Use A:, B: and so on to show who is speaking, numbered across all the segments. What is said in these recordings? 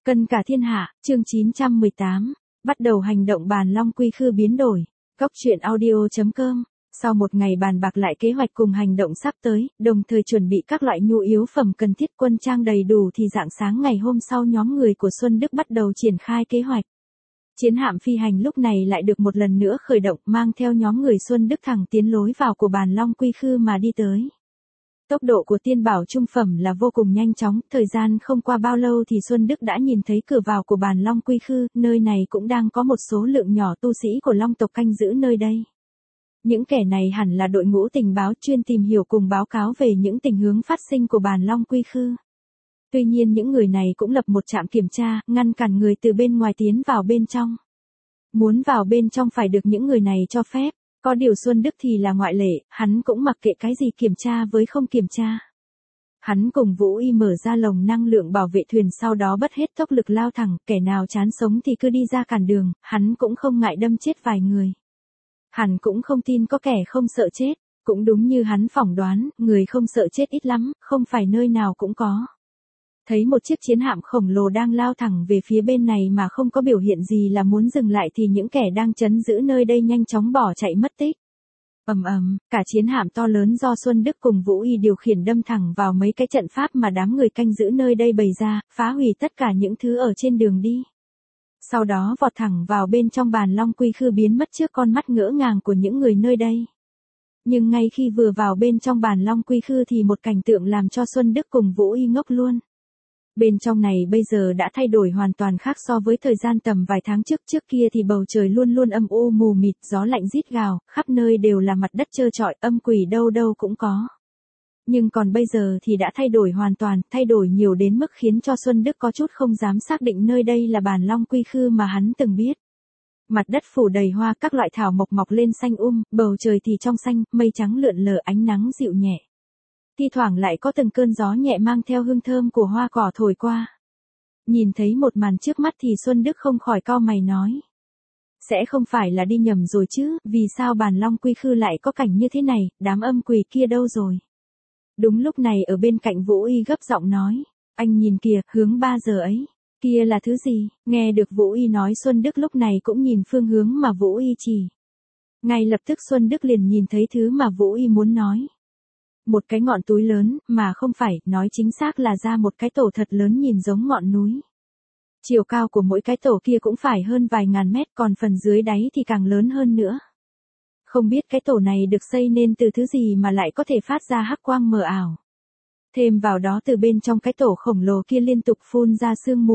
A: Cân cả thiên hạ, chương 918, bắt đầu hành động bàn long quy khư biến đổi. Góc truyện audio.com. Sau một ngày bàn bạc lại kế hoạch cùng hành động sắp tới, đồng thời chuẩn bị các loại nhu yếu phẩm cần thiết quân trang đầy đủ thì rạng sáng ngày hôm sau nhóm người của Xuân Đức bắt đầu triển khai kế hoạch. Chiến hạm phi hành lúc này lại được một lần nữa khởi động mang theo nhóm người Xuân Đức thẳng tiến lối vào của bàn long quy khư mà đi tới. Tốc độ của tiên bảo trung phẩm là vô cùng nhanh chóng, thời gian không qua bao lâu thì Xuân Đức đã nhìn thấy cửa vào của bàn long quy khư, nơi này cũng đang có một số lượng nhỏ tu sĩ của long tộc canh giữ nơi đây. Những kẻ này hẳn là đội ngũ tình báo chuyên tìm hiểu cùng báo cáo về những tình huống phát sinh của bàn long quy khư. Tuy nhiên những người này cũng lập một trạm kiểm tra, ngăn cản người từ bên ngoài tiến vào bên trong. Muốn vào bên trong phải được những người này cho phép. Có điều Xuân Đức thì là ngoại lệ, hắn cũng mặc kệ cái gì kiểm tra với không kiểm tra. Hắn cùng Vũ Y mở ra lồng năng lượng bảo vệ thuyền sau đó bất hết tốc lực lao thẳng, kẻ nào chán sống thì cứ đi ra cản đường, hắn cũng không ngại đâm chết vài người. Hắn cũng không tin có kẻ không sợ chết, cũng đúng như hắn phỏng đoán, người không sợ chết ít lắm, không phải nơi nào cũng có. Thấy một chiếc chiến hạm khổng lồ đang lao thẳng về phía bên này mà không có biểu hiện gì là muốn dừng lại thì những kẻ đang trấn giữ nơi đây nhanh chóng bỏ chạy mất tích. Cả chiến hạm to lớn do Xuân Đức cùng Vũ Y điều khiển đâm thẳng vào mấy cái trận pháp mà đám người canh giữ nơi đây bày ra, phá hủy tất cả những thứ ở trên đường đi. Sau đó vọt thẳng vào bên trong bàn long quy khư biến mất trước con mắt ngỡ ngàng của những người nơi đây. Nhưng ngay khi vừa vào bên trong bàn long quy khư thì một cảnh tượng làm cho Xuân Đức cùng Vũ Y ngốc luôn. Bên trong này bây giờ đã thay đổi hoàn toàn khác so với thời gian tầm vài tháng trước kia thì bầu trời luôn luôn âm u mù mịt, gió lạnh rít gào, khắp nơi đều là mặt đất trơ trọi, âm quỷ đâu đâu cũng có. Nhưng còn bây giờ thì đã thay đổi hoàn toàn, thay đổi nhiều đến mức khiến cho Xuân Đức có chút không dám xác định nơi đây là bàn long quy khư mà hắn từng biết. Mặt đất phủ đầy hoa, các loại thảo mộc mọc lên xanh bầu trời thì trong xanh, mây trắng lượn lờ, ánh nắng dịu nhẹ. Thi thoảng lại có từng cơn gió nhẹ mang theo hương thơm của hoa cỏ thổi qua. Nhìn thấy một màn trước mắt thì Xuân Đức không khỏi cau mày nói. Sẽ không phải là đi nhầm rồi chứ, vì sao bàn long quy khư lại có cảnh như thế này, đám âm quỷ kia đâu rồi? Đúng lúc này ở bên cạnh Vũ Y gấp giọng nói. Anh nhìn kìa, hướng 3 giờ ấy. Kia là thứ gì? Nghe được Vũ Y nói Xuân Đức lúc này cũng nhìn phương hướng mà Vũ Y chỉ. Ngay lập tức Xuân Đức liền nhìn thấy thứ mà Vũ Y muốn nói. Một cái ngọn túi lớn, mà không phải, nói chính xác là ra một cái tổ thật lớn nhìn giống ngọn núi. Chiều cao của mỗi cái tổ kia cũng phải hơn vài ngàn mét, còn phần dưới đáy thì càng lớn hơn nữa. Không biết cái tổ này được xây nên từ thứ gì mà lại có thể phát ra hắc quang mờ ảo. Thêm vào đó từ bên trong cái tổ khổng lồ kia liên tục phun ra sương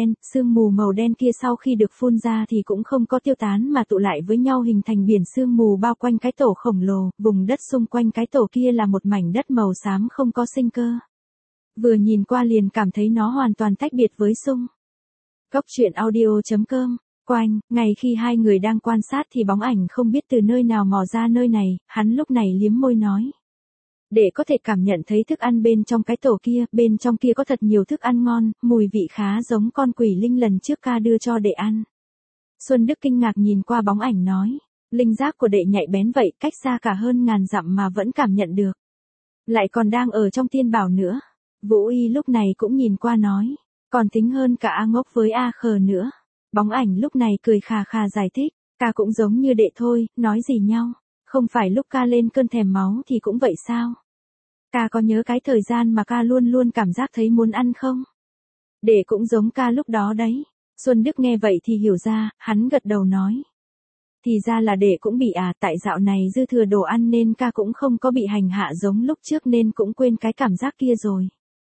A: mù màu đen kia sau khi được phun ra thì cũng không có tiêu tán mà tụ lại với nhau hình thành biển sương mù bao quanh cái tổ khổng lồ, vùng đất xung quanh cái tổ kia là một mảnh đất màu xám không có sinh cơ. Vừa nhìn qua liền cảm thấy nó hoàn toàn tách biệt với xung. Góc truyện audio.com. Quanh, ngay khi hai người đang quan sát thì bóng ảnh không biết từ nơi nào mò ra nơi này, hắn lúc này liếm môi nói. Để có thể cảm nhận thấy thức ăn bên trong cái tổ kia, bên trong kia có thật nhiều thức ăn ngon, mùi vị khá giống con quỷ linh lần trước ca đưa cho đệ ăn. Xuân Đức kinh ngạc nhìn qua bóng ảnh nói, linh giác của đệ nhạy bén vậy, cách xa cả hơn ngàn dặm mà vẫn cảm nhận được. Lại còn đang ở trong tiên bảo nữa. Vũ Y lúc này cũng nhìn qua nói, còn tính hơn cả A Ngốc với A Khờ nữa. Bóng ảnh lúc này cười khà khà giải thích, ca cũng giống như đệ thôi, nói gì nhau. Không phải lúc ca lên cơn thèm máu thì cũng vậy sao? Ca có nhớ cái thời gian mà ca luôn luôn cảm giác thấy muốn ăn không? Đệ cũng giống ca lúc đó đấy. Xuân Đức nghe vậy thì hiểu ra, hắn gật đầu nói. Thì ra là đệ cũng bị tại dạo này dư thừa đồ ăn nên ca cũng không có bị hành hạ giống lúc trước nên cũng quên cái cảm giác kia rồi.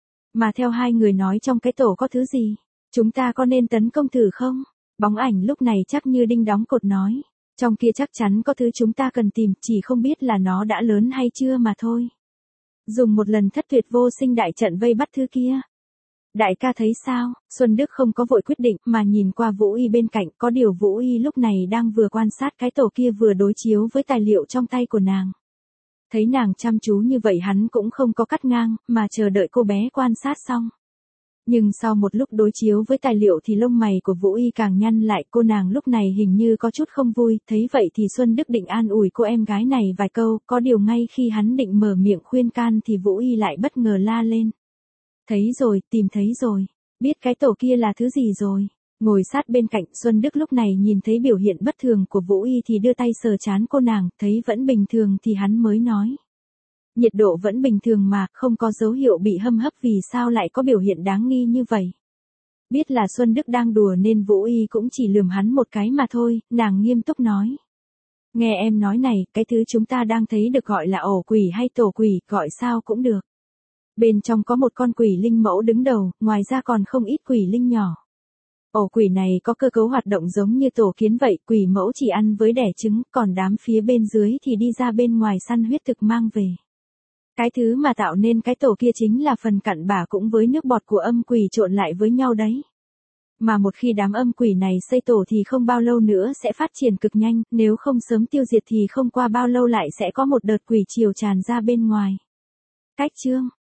A: Mà theo hai người nói trong cái tổ có thứ gì? Chúng ta có nên tấn công thử không? Bóng ảnh lúc này chắc như đinh đóng cột nói. Trong kia chắc chắn có thứ chúng ta cần tìm, chỉ không biết là nó đã lớn hay chưa mà thôi. Dùng một lần thất tuyệt vô sinh đại trận vây bắt thứ kia. Đại ca thấy sao? Xuân Đức không có vội quyết định mà nhìn qua Vũ Y bên cạnh, có điều Vũ Y lúc này đang vừa quan sát cái tổ kia vừa đối chiếu với tài liệu trong tay của nàng. Thấy nàng chăm chú như vậy hắn cũng không có cắt ngang, mà chờ đợi cô bé quan sát xong. Nhưng sau một lúc đối chiếu với tài liệu thì lông mày của Vũ Y càng nhăn lại, cô nàng lúc này hình như có chút không vui, thấy vậy thì Xuân Đức định an ủi cô em gái này vài câu, có điều ngay khi hắn định mở miệng khuyên can thì Vũ Y lại bất ngờ la lên. Thấy rồi, tìm thấy rồi. Biết cái tổ kia là thứ gì rồi. Ngồi sát bên cạnh Xuân Đức lúc này nhìn thấy biểu hiện bất thường của Vũ Y thì đưa tay sờ trán cô nàng, thấy vẫn bình thường thì hắn mới nói. Nhiệt độ vẫn bình thường mà, không có dấu hiệu bị hâm hấp, vì sao lại có biểu hiện đáng nghi như vậy. Biết là Xuân Đức đang đùa nên Vũ Y cũng chỉ lườm hắn một cái mà thôi, nàng nghiêm túc nói. Nghe em nói này, cái thứ chúng ta đang thấy được gọi là ổ quỷ hay tổ quỷ, gọi sao cũng được. Bên trong có một con quỷ linh mẫu đứng đầu, ngoài ra còn không ít quỷ linh nhỏ. Ổ quỷ này có cơ cấu hoạt động giống như tổ kiến vậy, quỷ mẫu chỉ ăn với đẻ trứng, còn đám phía bên dưới thì đi ra bên ngoài săn huyết thực mang về. Cái thứ mà tạo nên cái tổ kia chính là phần cặn bã cũng với nước bọt của âm quỷ trộn lại với nhau đấy. Mà một khi đám âm quỷ này xây tổ thì không bao lâu nữa sẽ phát triển cực nhanh, nếu không sớm tiêu diệt thì không qua bao lâu lại sẽ có một đợt quỷ triều tràn ra bên ngoài. Cách chương